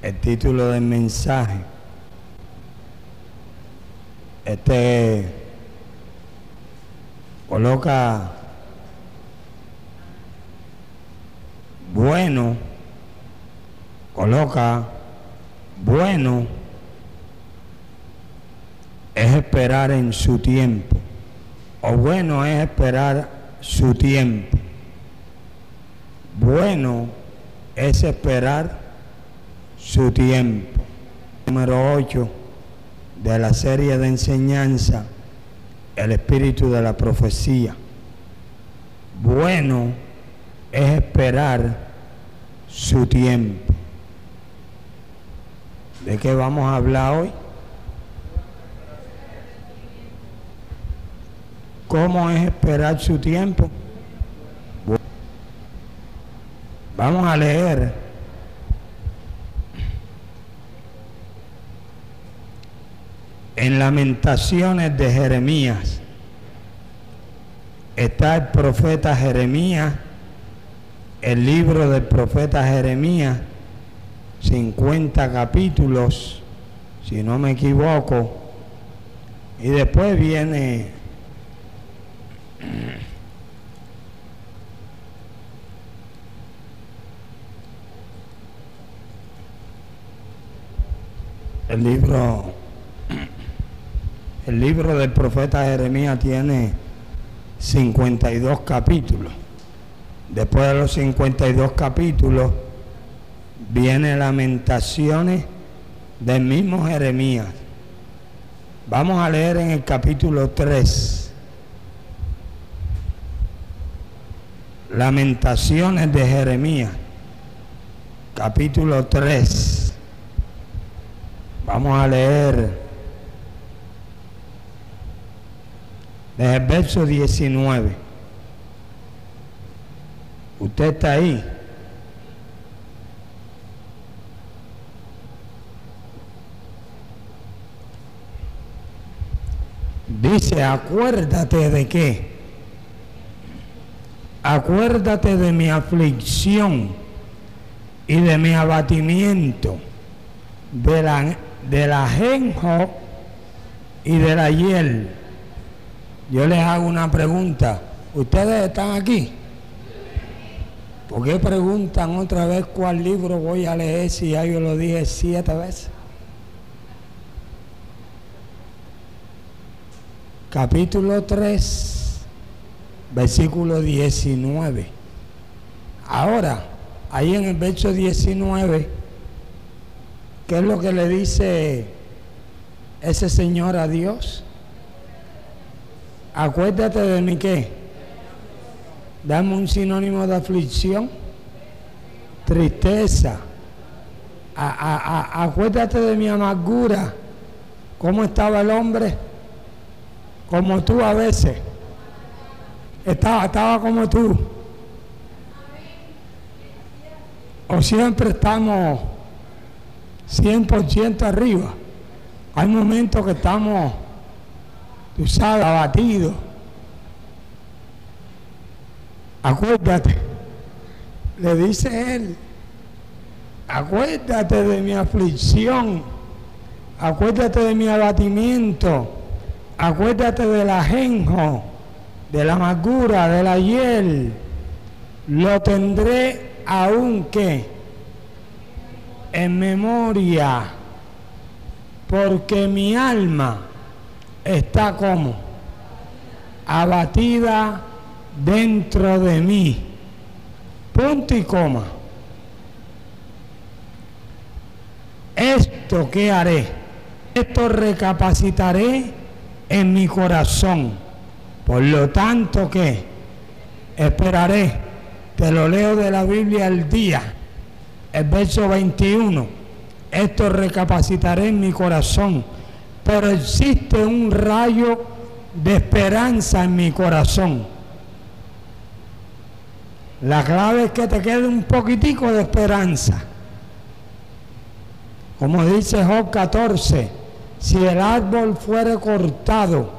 El título del mensaje, coloca bueno es esperar en su tiempo, o bueno es esperar su tiempo. Bueno es esperar su tiempo. Número 8 de la serie de enseñanza, el espíritu de la profecía. Bueno es esperar su tiempo. ¿De qué vamos a hablar hoy? ¿Cómo es esperar su tiempo? Vamos a leer en Lamentaciones de Jeremías. Está el profeta Jeremías, el libro del profeta Jeremías, 50 capítulos, si no me equivoco, y después viene el libro del profeta Jeremías tiene 52 capítulos. Después de los 52 capítulos viene Lamentaciones del mismo Jeremías. Vamos a leer en el capítulo 3. Lamentaciones de Jeremías, capítulo 3. Vamos a leer desde el verso 19. ¿Usted está ahí? Dice, acuérdate de qué. Acuérdate de mi aflicción y de mi abatimiento, del ajenjo y de la hiel. Yo les hago una pregunta. ¿Ustedes están aquí? ¿Por qué preguntan otra vez cuál libro voy a leer si ya yo lo dije 7 veces? Capítulo 3, versículo 19. Ahora, ahí en el verso 19, ¿qué es lo que le dice ese señor a Dios? Acuérdate de mi qué. Dame un sinónimo de aflicción. Tristeza. Acuérdate de mi amargura. ¿Cómo estaba el hombre? Como tú a veces. Estaba como tú. O siempre estamos 100% arriba. Hay momentos que estamos, tú sabes, abatidos. Acuérdate, le dice él, acuérdate de mi aflicción, acuérdate de mi abatimiento, acuérdate del ajenjo, de la amargura, de la hiel. Lo tendré aunque en memoria, porque mi alma está como abatida dentro de mí. Punto y coma. ¿Esto qué haré? Esto recapacitaré en mi corazón. Por lo tanto, ¿qué? Esperaré. Te lo leo de la Biblia al día. El verso 21. Esto recapacitaré en mi corazón. Pero existe un rayo de esperanza en mi corazón. La clave es que te quede un poquitico de esperanza. Como dice Job 14, si el árbol fuere cortado,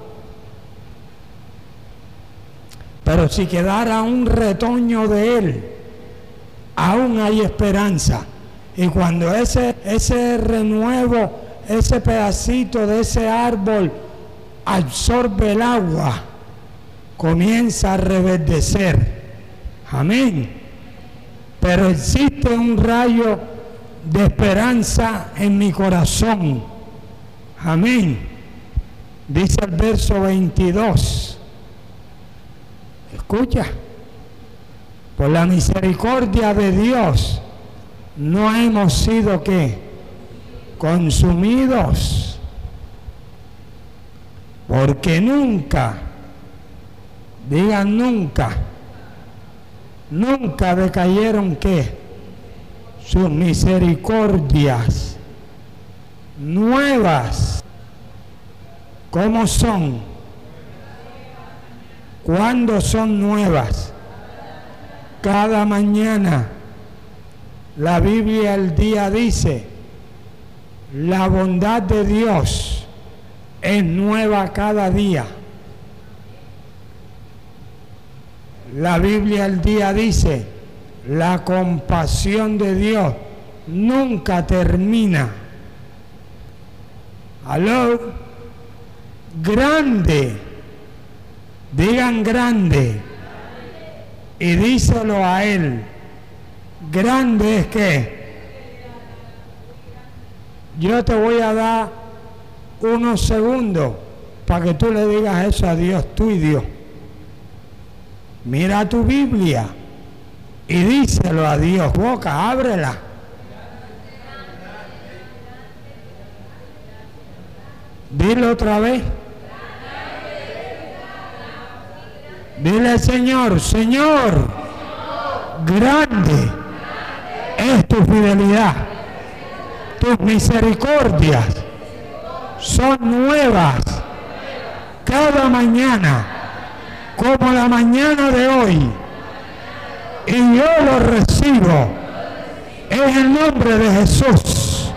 pero si quedara un retoño de él, aún hay esperanza. Y cuando ese renuevo, ese pedacito de ese árbol absorbe el agua, comienza a reverdecer. Amén. Pero existe un rayo de esperanza en mi corazón. Amén. Dice el verso 22. Escucha. Por la misericordia de Dios no hemos sido ¿qué? Consumidos. Porque nunca, digan nunca, nunca decayeron ¿qué? Sus misericordias nuevas. ¿Cómo son? ¿Cuándo son nuevas? Cada mañana. La Biblia al día dice, la bondad de Dios es nueva cada día. La Biblia al día dice, la compasión de Dios nunca termina. ¿Aló? Grande. Digan grande. Y díselo a Él. Grande es que yo te voy a dar unos segundos para que tú le digas eso a Dios, tú y Dios. Mira tu Biblia y díselo a Dios. Boca, ábrela. Dilo otra vez. Dile Señor, Señor, grande es tu fidelidad. Tus misericordias son nuevas cada mañana, como la mañana de hoy. Y yo lo recibo en el nombre de Jesús.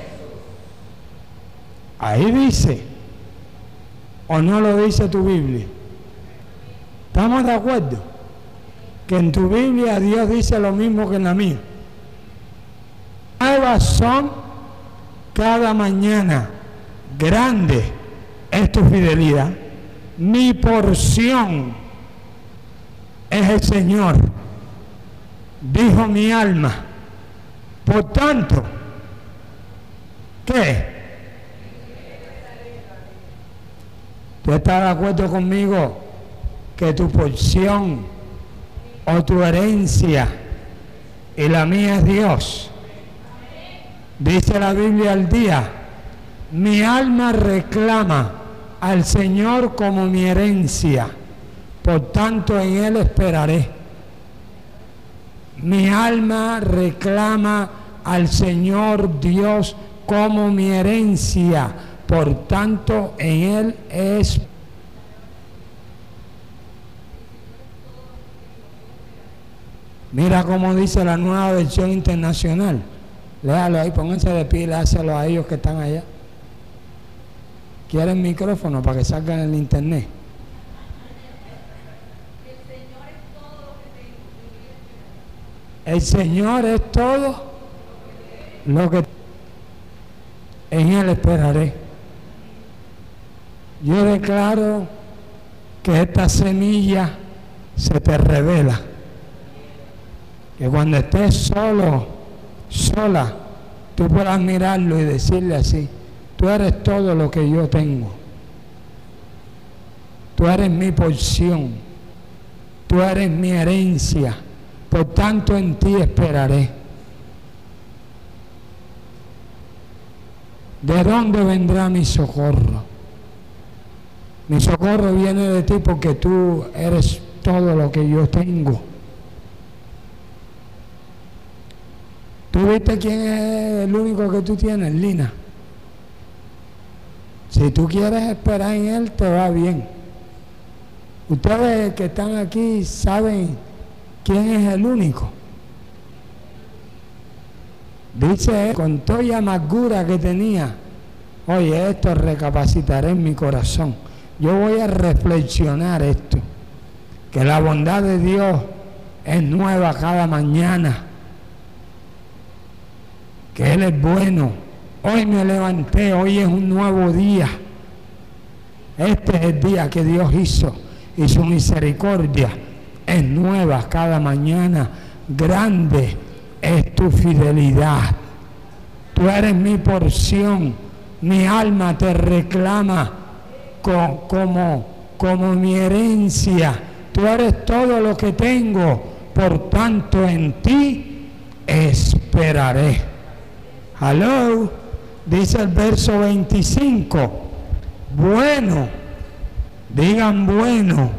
Ahí dice, ¿o no lo dice tu Biblia? ¿Estamos de acuerdo? Que en tu Biblia Dios dice lo mismo que en la mía. Nuevas son cada mañana. Grande es tu fidelidad. Mi porción es el Señor, dijo mi alma. Por tanto, ¿qué? ¿Tú estás de acuerdo conmigo que tu porción o tu herencia y la mía es Dios? Dice la Biblia al día, mi alma reclama al Señor como mi herencia, por tanto en Él esperaré. Mi alma reclama al Señor Dios como mi herencia, por tanto en Él es. Mira cómo dice la Nueva Versión Internacional. Léalo ahí, pónganse de pie y léaselo a ellos que están allá. ¿Quieren micrófono para que salgan en el internet? El Señor es todo lo que en Él esperaré. Yo declaro que esta semilla se te revela. Que cuando estés solo, sola, tú puedas mirarlo y decirle así, tú eres todo lo que yo tengo. Tú eres mi porción. Tú eres mi herencia. Por tanto en ti esperaré. ¿De dónde vendrá mi socorro? Mi socorro viene de ti porque tú eres todo lo que yo tengo. ¿Tú viste quién es el único que tú tienes, Lina? Si tú quieres esperar en Él, te va bien. Ustedes que están aquí saben quién es el único. Dice, con toda amargura que tenía, oye, esto recapacitaré en mi corazón. Yo voy a reflexionar esto, que la bondad de Dios es nueva cada mañana. que Él es bueno. Hoy me levanté, hoy es un nuevo día. Este es el día que Dios hizo y su misericordia es nueva cada mañana. Grande es tu fidelidad. Tú eres mi porción, mi alma te reclama como mi herencia. Tú eres todo lo que tengo, por tanto en ti esperaré. Hello, dice el verso 25. Bueno, digan bueno.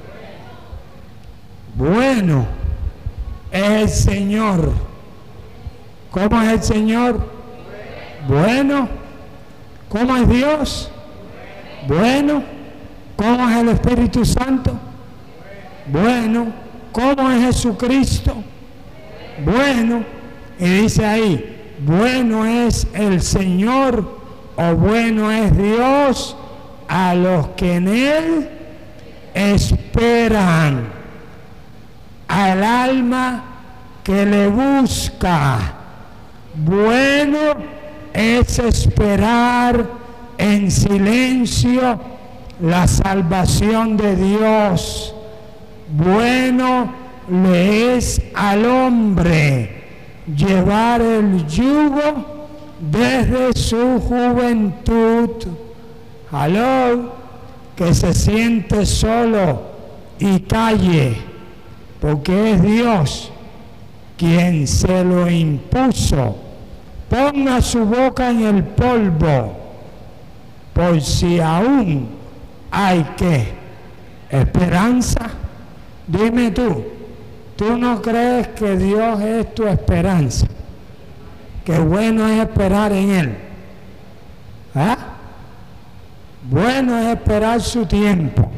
Bueno es el Señor. ¿Cómo es el Señor? Bueno. ¿Cómo es Dios? Bueno. ¿Cómo es el Espíritu Santo? Bueno. ¿Cómo es Jesucristo? Bueno. Y dice ahí, bueno es el Señor o bueno es Dios a los que en Él esperan, al alma que le busca. Bueno es esperar en silencio la salvación de Dios. Bueno le es al hombre llevar el yugo desde su juventud. Aló, que se siente solo y calle, porque es Dios quien se lo impuso. Ponga su boca en el polvo, por si aún hay ¿qué? Esperanza. Dime ¿tú no crees que Dios es tu esperanza? Que bueno es esperar en Él. ¿Ah? Bueno es esperar su tiempo.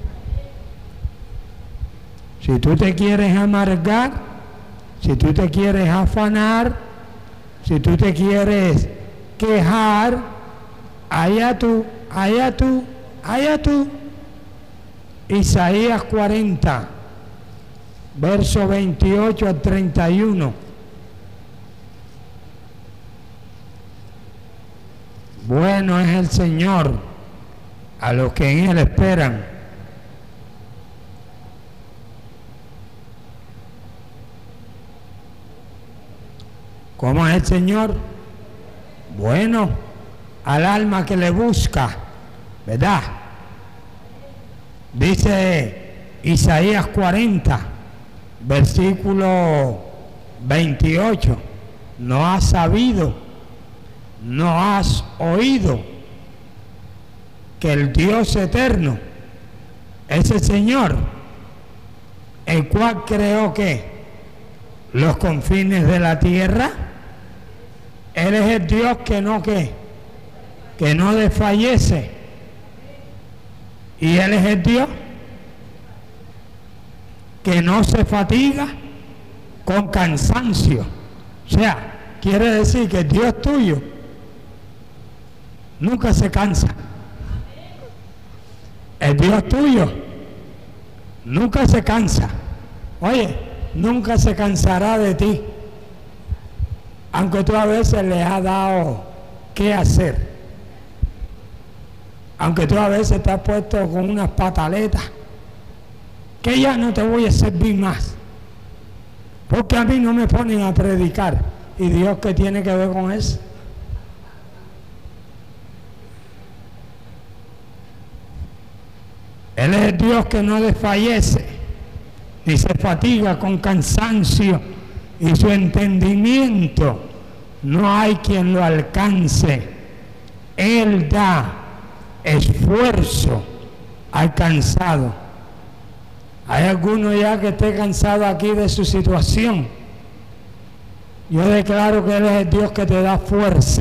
Si tú te quieres amargar, si tú te quieres afanar, si tú te quieres quejar, allá tú, allá tú, allá tú. Isaías 40, verso 28 al 31. Bueno es el Señor a los que en Él esperan. ¿Cómo es el Señor? Bueno, al alma que le busca, ¿verdad? Dice Isaías 40, versículo 28. No has sabido, no has oído que el Dios eterno es el Señor, el cual creó ¿qué? Los confines de la tierra. Él es el Dios que no ¿qué? Que no desfallece. Y Él es el Dios que no se fatiga con cansancio. O sea, quiere decir que el Dios tuyo nunca se cansa. El Dios tuyo nunca se cansa. Oye, nunca se cansará de ti. Aunque tú a veces le has dado qué hacer. Aunque tú a veces te has puesto con unas pataletas, que ya no te voy a servir más, porque a mí no me ponen a predicar. ¿Y Dios qué tiene que ver con eso? Él es el Dios que no desfallece, ni se fatiga con cansancio, y su entendimiento no hay quien lo alcance. Él da esfuerzo al cansado. ¿Hay alguno ya que esté cansado aquí de su situación? Yo declaro que Él es el Dios que te da fuerza.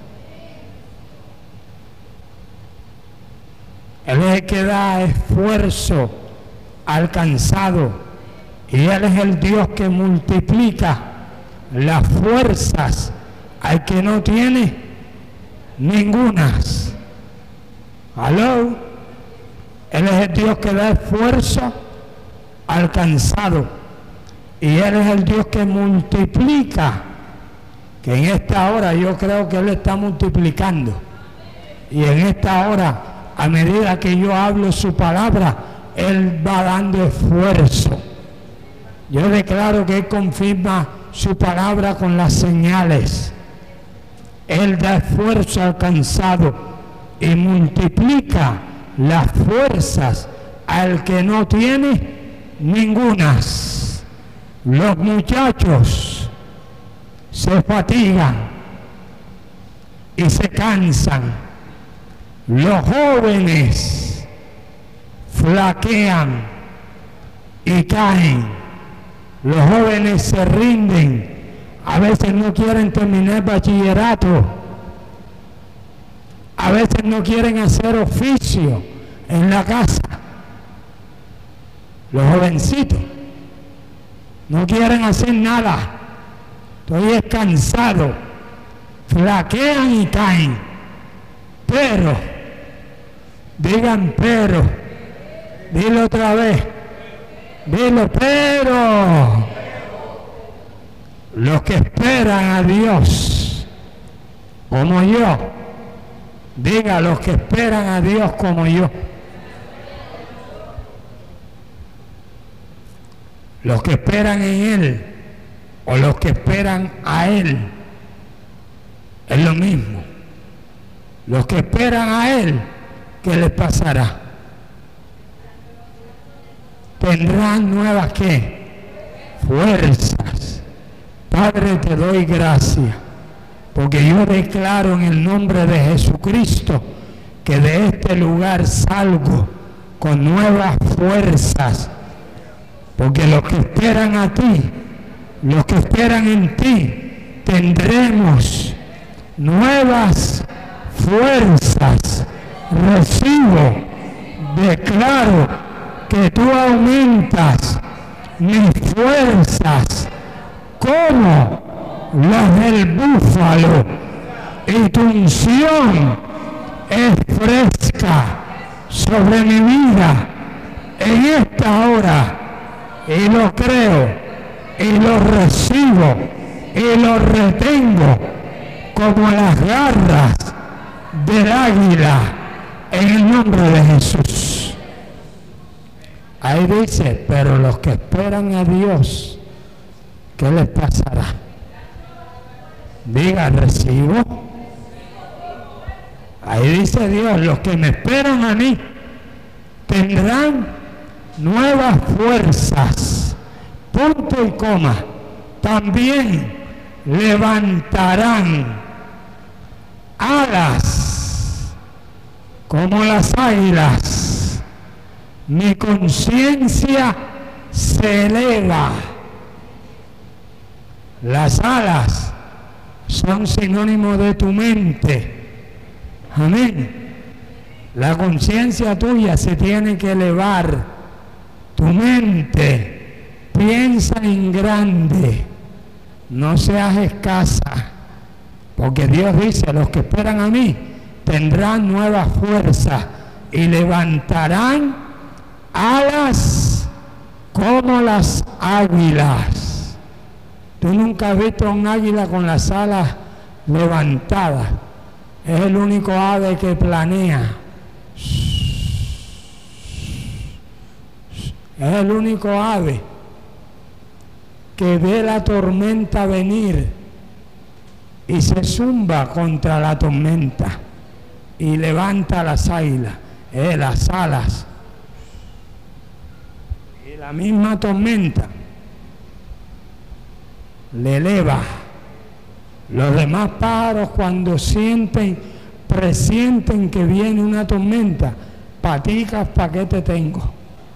Él es el que da esfuerzo al cansado. Y Él es el Dios que multiplica las fuerzas al que no tiene ningunas. ¿Aló? Él es el Dios que da esfuerzo al cansado. Y Él es el Dios que multiplica que en esta hora yo creo que Él está multiplicando. Y en esta hora, a medida que yo hablo su palabra, Él va dando esfuerzo. Yo declaro que Él confirma su palabra con las señales. Él da esfuerzo alcanzado y multiplica las fuerzas al que no tiene ningunas. Los muchachos se fatigan y se cansan. Los jóvenes flaquean y caen. Los jóvenes se rinden. A veces no quieren terminar bachillerato. A veces no quieren hacer oficio en la casa. Los jovencitos no quieren hacer nada. Estoy cansado. Flaquean y caen. Pero, digan pero. Dilo otra vez. Dilo pero. Los que esperan a Dios como yo. Diga, los que esperan a Dios como yo. Los que esperan en Él o los que esperan a Él es lo mismo. Los que esperan a Él, ¿qué les pasará? Tendrán nuevas ¿qué? Fuerzas. Padre, te doy gracias, porque yo declaro en el nombre de Jesucristo que de este lugar salgo con nuevas fuerzas, porque los que esperan a ti, los que esperan en ti, tendremos nuevas fuerzas. Recibo, declaro que tú aumentas mis fuerzas como las del búfalo, y tu unción es fresca sobre mi vida en esta hora, y lo creo, y lo recibo, y lo retengo como las garras del águila en el nombre de Jesús. Ahí dice, pero los que esperan a Dios, ¿qué les pasará? Diga, recibo. Ahí dice Dios, los que me esperan a mí tendrán nuevas fuerzas. Punto y coma. También levantarán alas como las águilas. Mi conciencia se eleva. Las alas son sinónimo de tu mente. Amén. La conciencia tuya se tiene que elevar. Tu mente piensa en grande. No seas escasa. Porque Dios dice, los que esperan a mí tendrán nuevas fuerzas y levantarán alas como las águilas. Tú nunca has visto a un águila con las alas levantadas. Es el único ave que planea. Es el único ave que ve la tormenta venir y se zumba contra la tormenta y levanta las águilas, las alas. Y la misma tormenta le eleva. Los demás pájaros, cuando presienten que viene una tormenta, paticas, ¿para qué te tengo?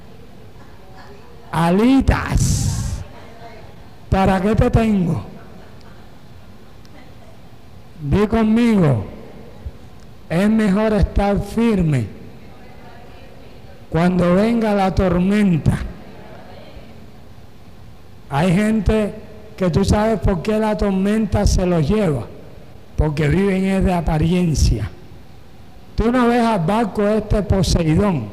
Alitas, ¿para qué te tengo? Di conmigo, es mejor estar firme cuando venga la tormenta. Hay gente que tú sabes por qué la tormenta se los lleva, porque viven es de apariencia. Tú no ves al barco Poseidón,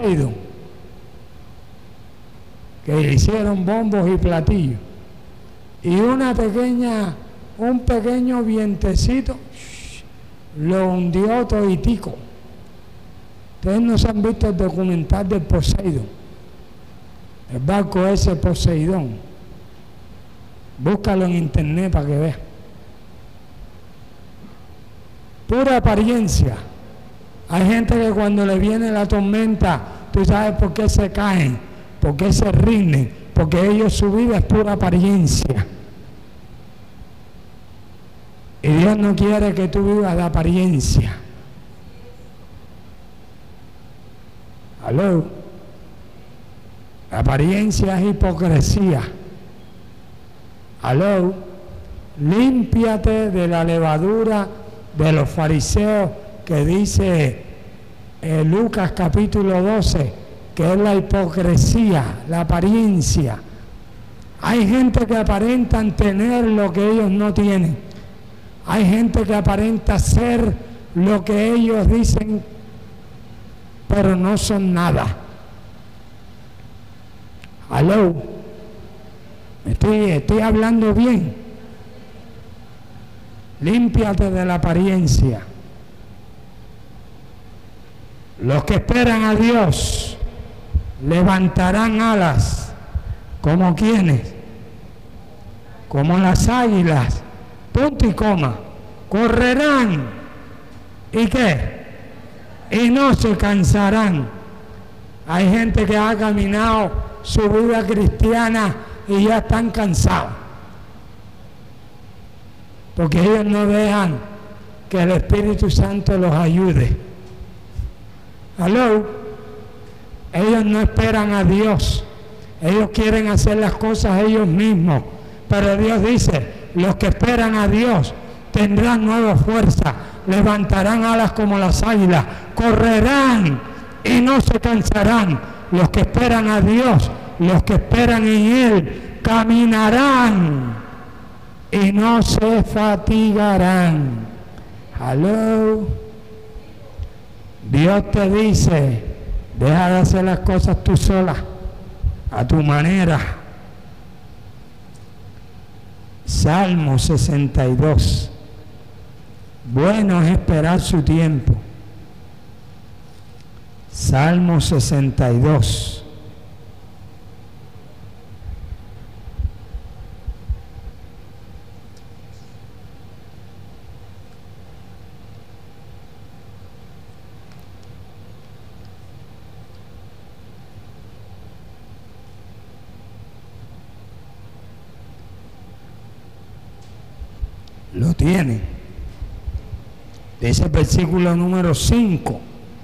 que hicieron bombos y platillos, y un pequeño vientecito lo hundió toditico. Ustedes no se han visto el documental del Poseidón, el barco ese Poseidón. Búscalo en internet para que veas. Pura apariencia. Hay gente que cuando le viene la tormenta, tú sabes por qué se caen, por qué se rinden, porque ellos, su vida es pura apariencia. Y Dios no quiere que tú vivas de apariencia. ¿Aló? La apariencia es hipocresía. ¿Aló? Límpiate de la levadura de los fariseos que dice Lucas capítulo 12, que es la hipocresía, la apariencia. Hay gente que aparentan tener lo que ellos no tienen. Hay gente que aparenta ser lo que ellos dicen, pero no son nada. ¿Aló? Estoy hablando bien. Límpiate de la apariencia. Los que esperan a Dios levantarán alas. ¿Como quiénes? Como las águilas. Punto y coma. Correrán. ¿Y qué? Y no se cansarán. Hay gente que ha caminado su vida cristiana y ya están cansados. Porque ellos no dejan que el Espíritu Santo los ayude. ¿Aló? Ellos no esperan a Dios. Ellos quieren hacer las cosas ellos mismos. Pero Dios dice, los que esperan a Dios tendrán nueva fuerza, levantarán alas como las águilas, correrán y no se cansarán. Los que esperan a Dios, los que esperan en Él, caminarán y no se fatigarán. ¿Aló? Dios te dice, deja de hacer las cosas tú sola, a tu manera. Salmo 62. Bueno es esperar su tiempo. Salmo 62. Lo tiene. Dice el versículo número 5.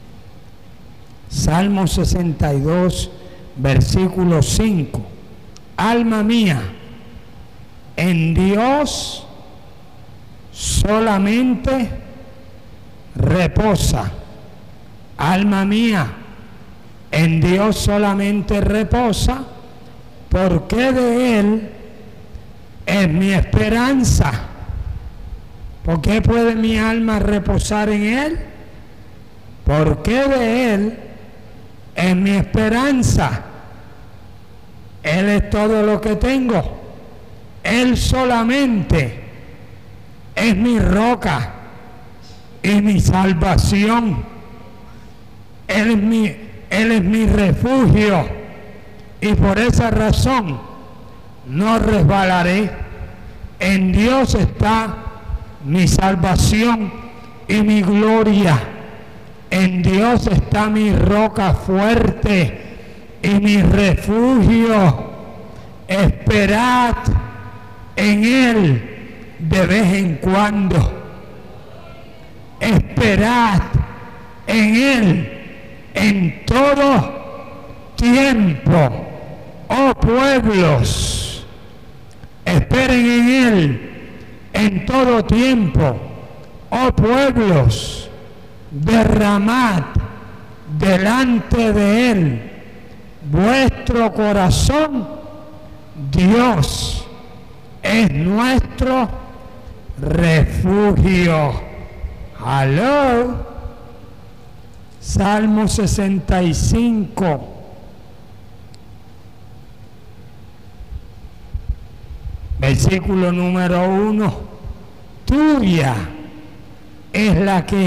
Salmo 62, versículo 5. Alma mía, en Dios solamente reposa. Alma mía, en Dios solamente reposa, porque de Él es mi esperanza. ¿Por qué puede mi alma reposar en Él? Porque de Él es mi esperanza. Él es todo lo que tengo. Él solamente es mi roca y mi salvación. Él es mi refugio. Y por esa razón no resbalaré. En Dios está mi salvación y mi gloria. En Dios está mi roca fuerte y mi refugio. Esperad en Él de vez en cuando. Esperad en Él en todo tiempo. Oh pueblos, esperen en Él en todo tiempo. Oh pueblos, derramad delante de Él vuestro corazón. Dios es nuestro refugio. Aló. Salmo 65. Versículo número 1. Tuya es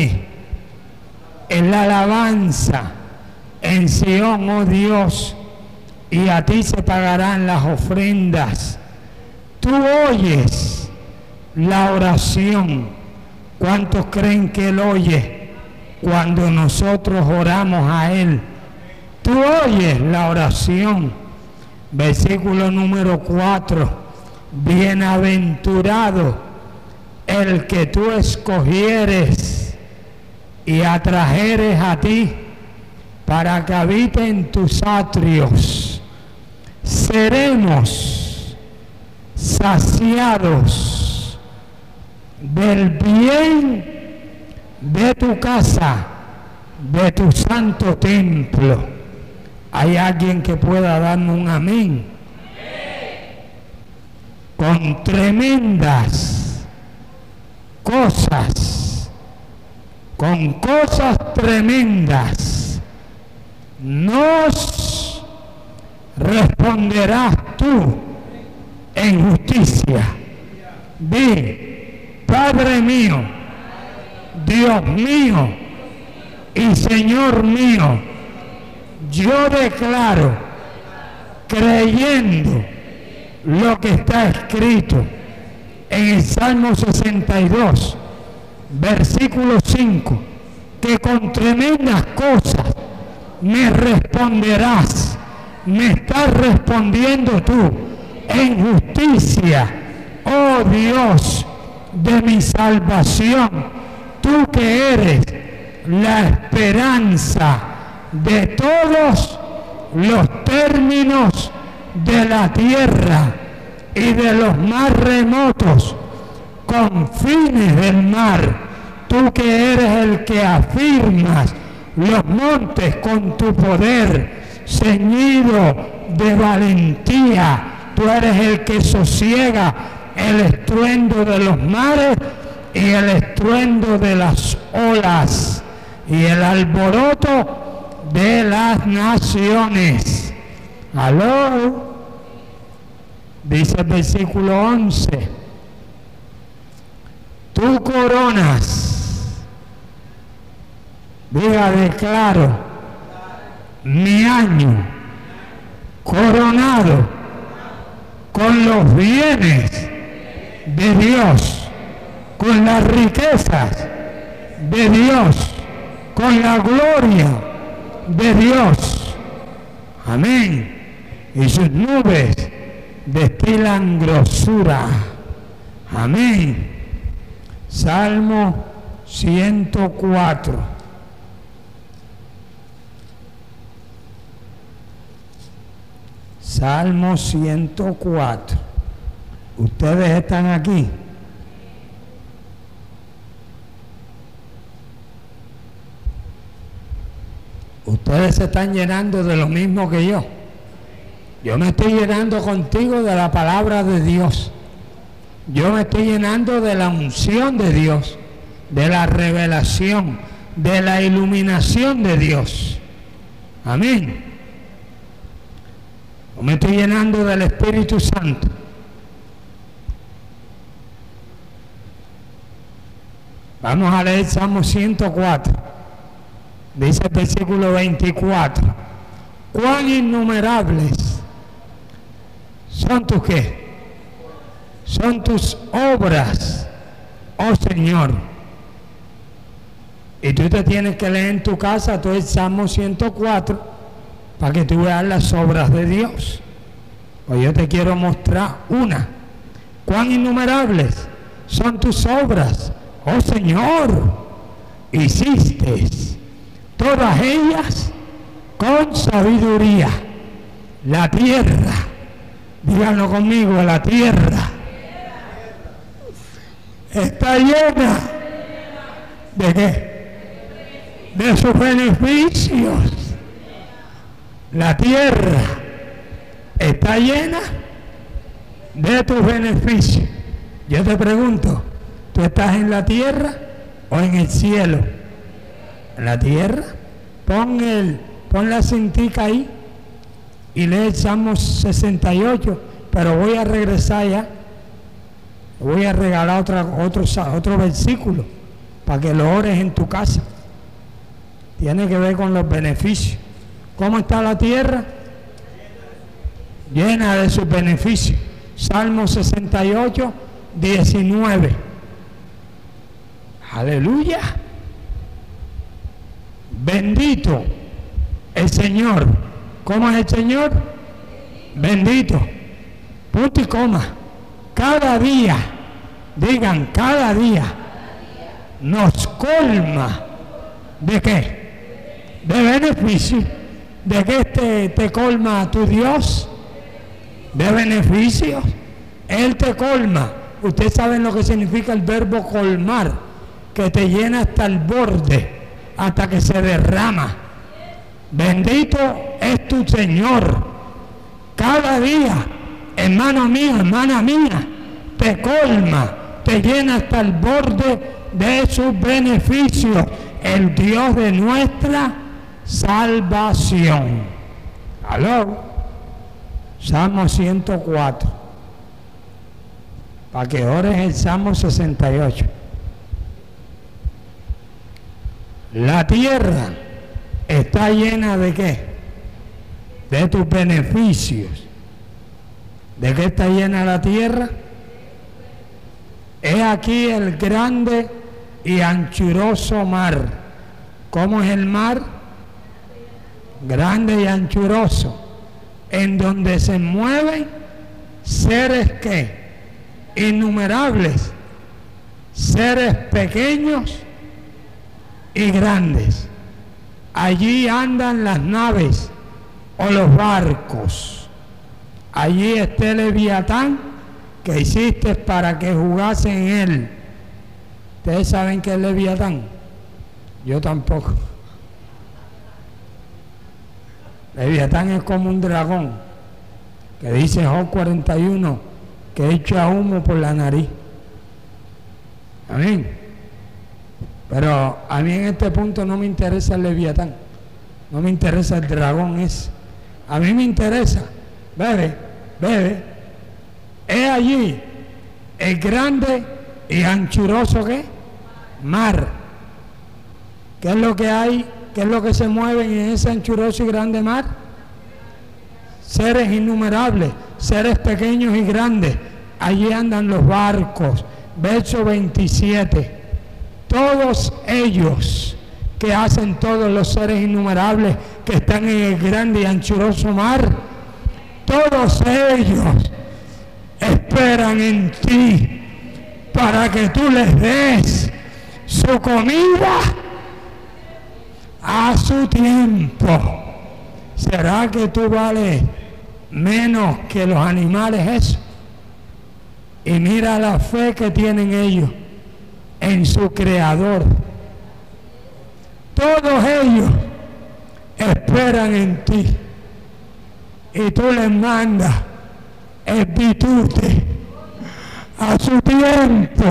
la alabanza en Sión, oh Dios, y a ti se pagarán las ofrendas. Tú oyes la oración. ¿Cuántos creen que Él oye cuando nosotros oramos a Él? Tú oyes la oración. Versículo número 4. Bienaventurado el que tú escogieres y atrajeres a ti para que habite en tus atrios. Seremos saciados del bien de tu casa, de tu santo templo. ¿Hay alguien que pueda darme un amén? Con tremendas cosas, con cosas tremendas, nos responderás tú en justicia. Di, Padre mío, Dios mío y Señor mío, yo declaro, creyendo lo que está escrito en el Salmo 62, versículo 5, que con tremendas cosas me responderás, me estás respondiendo tú en justicia, oh Dios de mi salvación, tú que eres la esperanza de todos los términos de la tierra y de los más remotos confines del mar, tú que eres el que afirmas los montes con tu poder, ceñido de valentía, tú eres el que sosiega el estruendo de los mares y el estruendo de las olas y el alboroto de las naciones. Aló, dice el versículo 11, tú coronas, diga, declaro mi año coronado con los bienes de Dios, con las riquezas de Dios, con la gloria de Dios. Amén. Y sus nubes destilan grosura. Amén. Salmo 104. Salmo 104. ¿Ustedes están aquí? Ustedes se están llenando de lo mismo que yo. Yo me estoy llenando contigo de la palabra de Dios. Yo me estoy llenando de la unción de Dios, de la revelación, de la iluminación de Dios. Amén. Yo me estoy llenando del Espíritu Santo. Vamos a leer Salmo 104. Dice el versículo 24. Cuán innumerables son tus ¿qué? Son tus obras, oh Señor. Y tú te tienes que leer en tu casa todo el Salmo 104 para que tú veas las obras de Dios. Pues yo te quiero mostrar una. Cuán innumerables son tus obras, oh Señor. Hiciste todas ellas con sabiduría. La tierra, díganlo conmigo, la tierra está llena ¿de qué? De sus beneficios. La tierra está llena de tus beneficios. Yo te pregunto, ¿tú estás en la tierra o en el cielo? ¿En la tierra? Pon la cintica ahí y lee el Salmo 68, pero voy a regresar ya Te voy a regalar otro versículo para que lo ores en tu casa. Tiene que ver con los beneficios. ¿Cómo está la tierra? Llena de sus beneficios. Salmo 68, 19. Aleluya. Bendito el Señor. ¿Cómo es el Señor? Bendito. Punto y coma. Cada día, digan, cada día nos colma. ¿De qué? De beneficio. ¿De qué te colma tu Dios? De beneficios. Él te colma. Ustedes saben lo que significa el verbo colmar, que te llena hasta el borde, hasta que se derrama. Bendito es tu Señor. Cada día, hermano mío, hermana mía, te colma, te llena hasta el borde de sus beneficios, el Dios de nuestra salvación. ¿Aló? Salmo 104. Para que ores el Salmo 68. La tierra está llena de ¿qué? De tus beneficios. ¿De qué está llena la tierra? He aquí el grande y anchuroso mar. ¿Cómo es el mar? Grande y anchuroso, en donde se mueven seres ¿qué? Innumerables, seres pequeños y grandes. Allí andan las naves o los barcos. Allí está el Leviatán que hiciste para que jugase en él. ¿Ustedes saben qué es Leviatán? Yo tampoco. Leviatán es como un dragón, que dice Job 41, que echa humo por la nariz. Amén. Pero a mí en este punto no me interesa el Leviatán, no me interesa el dragón ese. A mí me interesa, bebe, es allí el grande y anchuroso ¿qué? Mar. ¿Qué es lo que hay? ¿Qué es lo que se mueve en ese anchuroso y grande mar? Seres innumerables, seres pequeños y grandes. Allí andan los barcos. Verso 27. Todos ellos que hacen todos los seres innumerables que están en el grande y anchuroso mar, todos ellos esperan en ti para que tú les des su comida a su tiempo. ¿Será que tú vales menos que los animales eso? Y mira la fe que tienen ellos en su Creador. Todos ellos esperan en ti y tú les mandas el bitute a su tiempo.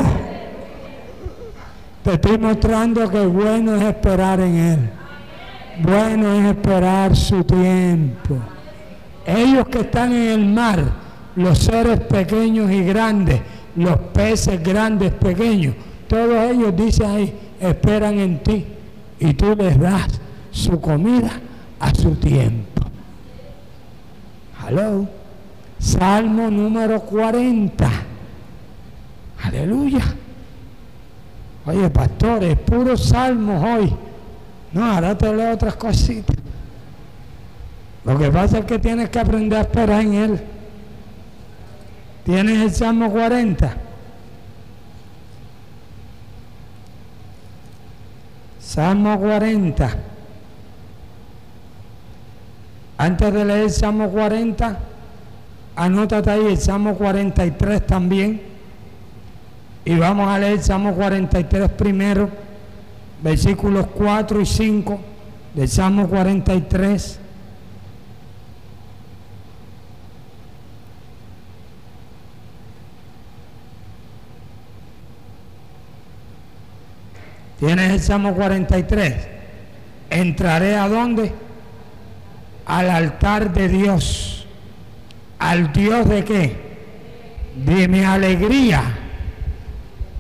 Te estoy mostrando que bueno es esperar en Él. Bueno es esperar su tiempo. Ellos que están en el mar, los seres pequeños y grandes, los peces grandes, pequeños, todos ellos, dice ahí, esperan en ti y tú les das su comida a su tiempo. Aló. Salmo número 40. Aleluya. Oye, pastores, puros salmos hoy. No, ahora te leo otras cositas. Lo que pasa es que tienes que aprender a esperar en Él. ¿Tienes el Salmo 40? Salmo 40. Antes de leer el Salmo 40, anótate ahí el Salmo 43 también. Y vamos a leer el Salmo 43 primero, versículos 4 y 5 del Salmo 43. ¿Tienes el Salmo 43? Entraré ¿a dónde? Al altar de Dios. ¿Al Dios de qué? De mi alegría.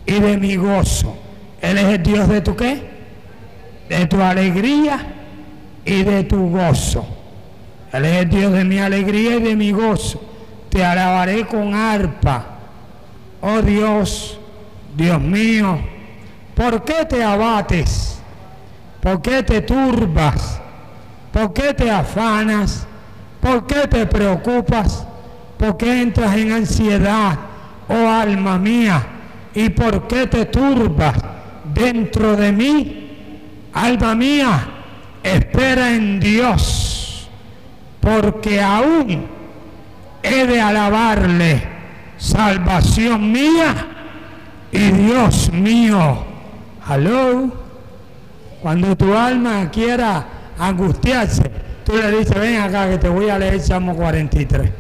y de mi gozo. Él es el Dios de tu ¿qué? De tu alegría y de tu gozo. Él es el Dios de mi alegría y de mi gozo. Te alabaré con arpa. Oh Dios, Dios mío, ¿por qué te abates? ¿Por qué te turbas? ¿Por qué te afanas? ¿Por qué te preocupas? ¿Por qué entras en ansiedad, oh alma mía? ¿Y por qué te turbas dentro de mí? Alma mía, espera en Dios, porque aún he de alabarle, salvación mía y Dios mío. Hello. Cuando tu alma quiera angustiarse, tú le dices, ven acá que te voy a leer Salmo 43.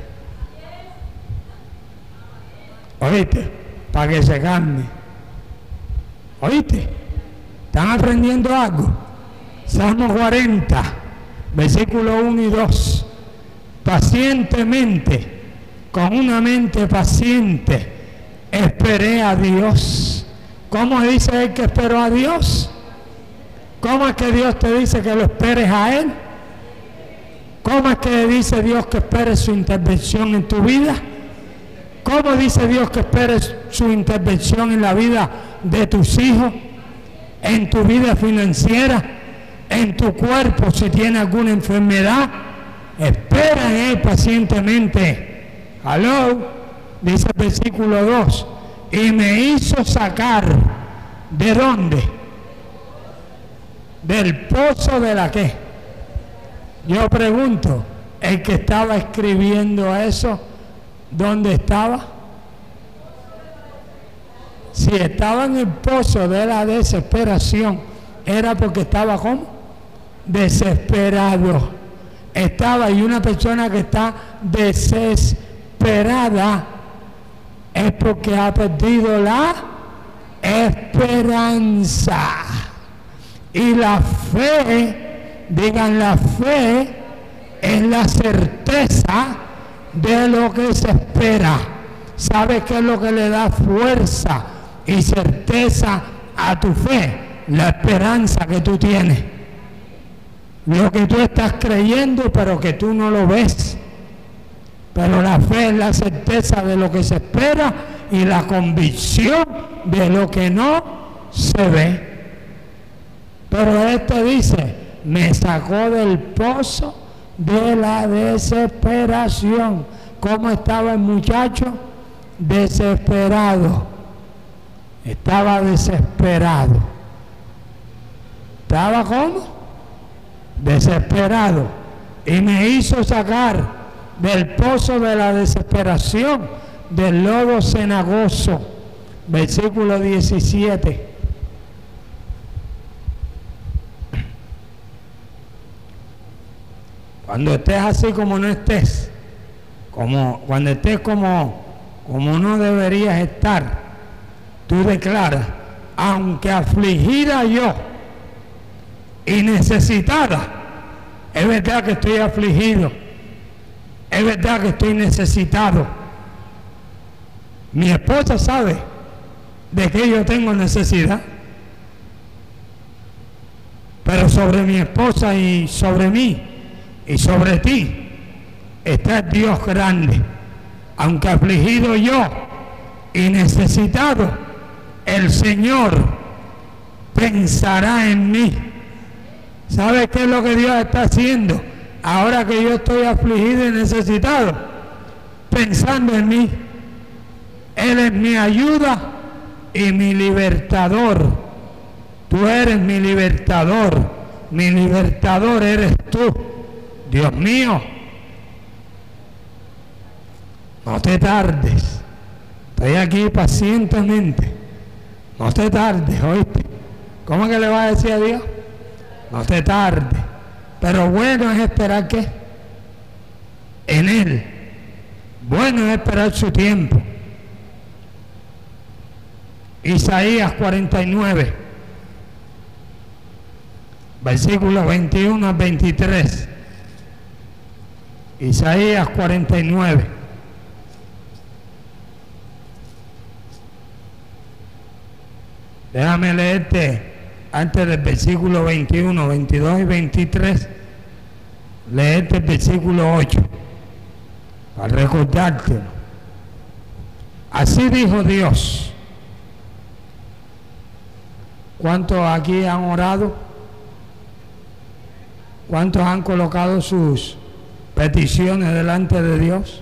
¿Oíste? Para que se calme. ¿Oíste? ¿Están aprendiendo algo? Salmo 40, versículo 1 y 2. Pacientemente, con una mente paciente, esperé a Dios. ¿Cómo dice él que esperó a Dios? ¿Cómo es que Dios te dice que lo esperes a Él? ¿Cómo es que dice Dios que esperes su intervención en tu vida? ¿Cómo dice Dios que esperes su intervención en la vida de tus hijos? En tu vida financiera, en tu cuerpo si tiene alguna enfermedad. Espera en Él pacientemente. Aló, dice el versículo 2. Y me hizo sacar, ¿de dónde? Del pozo de la ¿qué? Yo pregunto, el que estaba escribiendo eso, ¿dónde estaba? Si estaba en el pozo de la desesperación, era porque estaba ¿cómo? Desesperado. Estaba, y una persona que está desesperada es porque ha perdido la esperanza. Y la fe, digan, la fe es la certeza de lo que se espera. ¿Sabes qué es lo que le da fuerza y certeza a tu fe? La esperanza que tú tienes. Lo que tú estás creyendo, pero que tú no lo ves. Pero la fe es la certeza de lo que se espera y la convicción de lo que no se ve. Pero este dice, me sacó del pozo de la desesperación. ¿Cómo estaba el muchacho? Desesperado. Estaba desesperado. ¿Estaba cómo? Desesperado. Y me hizo sacar del pozo de la desesperación, del lodo cenagoso. Versículo 17. Cuando estés así como no estés, cuando estés como no deberías estar, tú declaras, aunque afligida yo y necesitada, es verdad que estoy afligido, es verdad que estoy necesitado. Mi esposa sabe de que yo tengo necesidad, pero sobre mi esposa y sobre mí y sobre ti está el Dios grande. Aunque afligido yo y necesitado, el Señor pensará en mí. ¿Sabes qué es lo que Dios está haciendo? Ahora que yo estoy afligido y necesitado, pensando en mí. Él es mi ayuda y mi libertador. Tú eres mi libertador eres tú. Dios mío, no te tardes. Estoy aquí pacientemente. No te tardes, ¿oíste? ¿Cómo es que le vas a decir a Dios? No te tardes. Pero bueno es esperar ¿qué? En Él. Bueno es esperar su tiempo. Isaías 49, versículos 21 al 23. Isaías 49. Déjame leerte antes del versículo 21, 22 y 23. Leerte el versículo 8 para recordártelo. Así dijo Dios. ¿Cuántos aquí han orado? ¿Cuántos han colocado sus peticiones delante de Dios?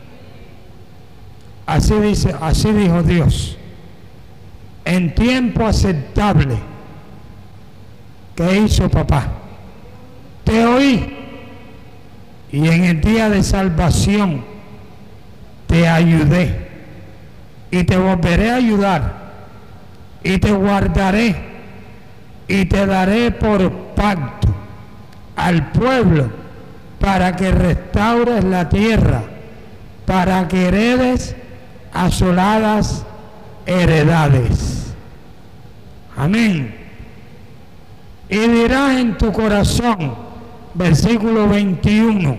Así dijo Dios. En tiempo aceptable, ¿qué hizo papá? Te oí, y en el día de salvación te ayudé, y te volveré a ayudar, y te guardaré, y te daré por pacto al pueblo para que restaures la tierra, para que heredes asoladas heredades. Amén. Y dirás en tu corazón, versículo 21,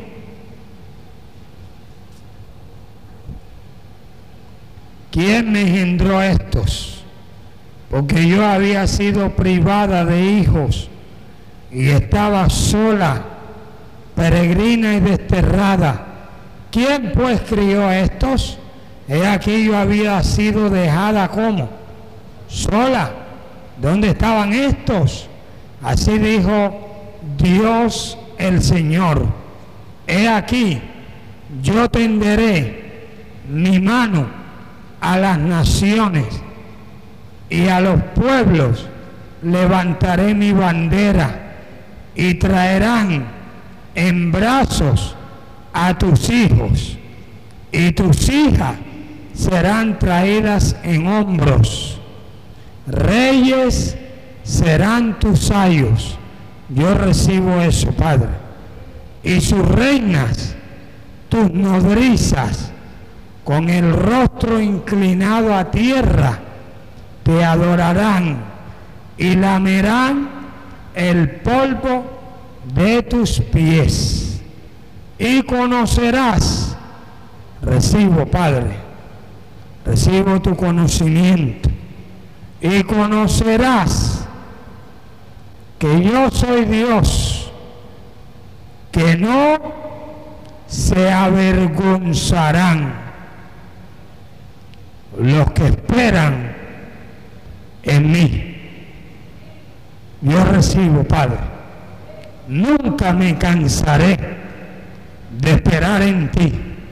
¿quién me engendró estos? Porque yo había sido privada de hijos y estaba sola, peregrina y desterrada. ¿Quién pues crió a estos? He aquí yo había sido dejada como sola. ¿Dónde estaban estos? Así dijo Dios el Señor. He aquí, yo tenderé mi mano a las naciones y a los pueblos levantaré mi bandera, y traerán en brazos a tus hijos, y tus hijas serán traídas en hombros. Reyes serán tus ayos. Yo recibo eso, Padre. Y sus reinas, tus nodrizas, con el rostro inclinado a tierra, te adorarán y lamerán el polvo de tus pies. Y conocerás, recibo, Padre, recibo tu conocimiento, y conocerás que yo soy Dios, que no se avergonzarán los que esperan en mí. Yo recibo, Padre, nunca me cansaré de esperar en ti.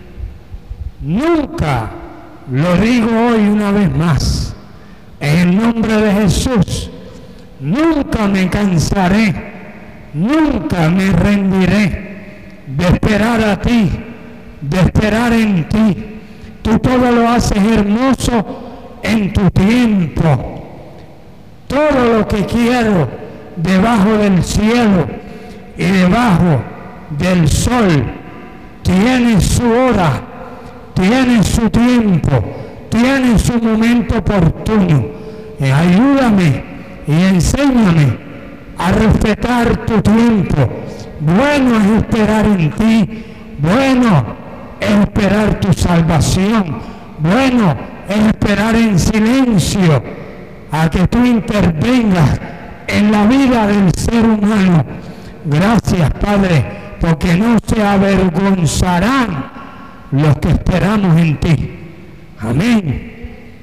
Nunca, lo digo hoy una vez más, en el nombre de Jesús, nunca me cansaré, nunca me rendiré de esperar a ti, de esperar en ti. Tú todo lo haces hermoso en tu tiempo. Todo lo que quiero debajo del cielo y debajo del sol tiene su hora, tiene su tiempo, tiene su momento oportuno. Ayúdame y enséñame a respetar tu tiempo. Bueno es esperar en ti, bueno es esperar tu salvación, bueno es esperar en silencio a que tú intervengas en la vida del ser humano. Gracias, Padre, porque no se avergonzarán los que esperamos en ti. Amén.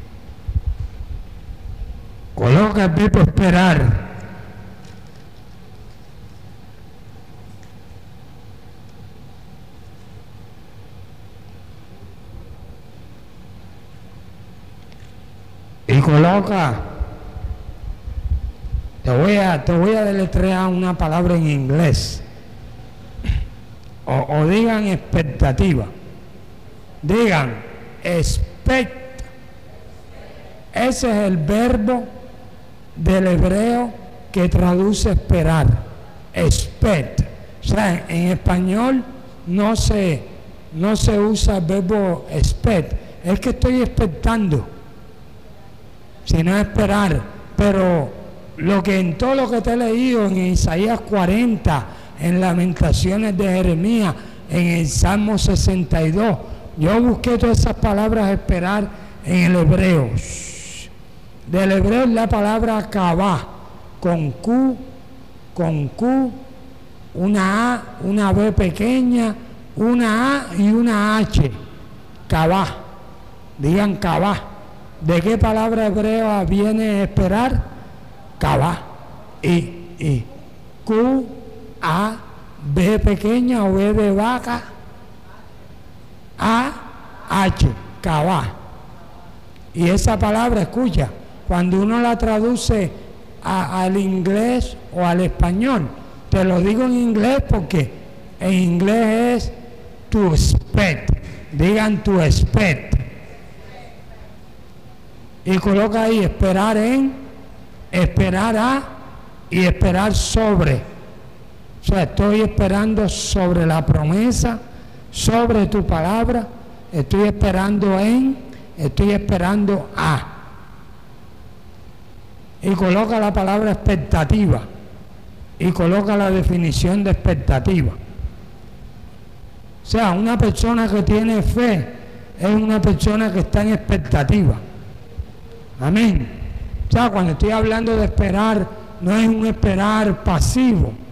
Coloca el verbo esperar. Y coloca, te voy a deletrear una palabra en inglés. O digan expectativa. Digan expect. Ese es el verbo del hebreo que traduce esperar. Expect. O sea, en español no se usa el verbo expect. Es que estoy expectando, sino esperar. Pero en todo lo que te he leído en Isaías 40, en Lamentaciones de Jeremías, en el Salmo 62, yo busqué todas esas palabras esperar en el hebreo. del hebreo es la palabra kavá, con Q, una A, una B pequeña, una A y una H. Kavá. Digan kavá. ¿De qué palabra hebrea viene esperar? Kavá. Y Q, A, B pequeña o B de vaca, A, H, kavá. Y esa palabra, escucha, cuando uno la traduce al inglés o al español, te lo digo en inglés porque en inglés es to expect. Digan to expect. Y coloca ahí esperar en, esperar a y esperar sobre. O sea, estoy esperando sobre la promesa, sobre tu palabra, estoy esperando en, estoy esperando a. Y coloca la palabra expectativa y coloca la definición de expectativa. O sea, una persona que tiene fe es una persona que está en expectativa. Amén. O sea, cuando estoy hablando de esperar, no es un esperar pasivo,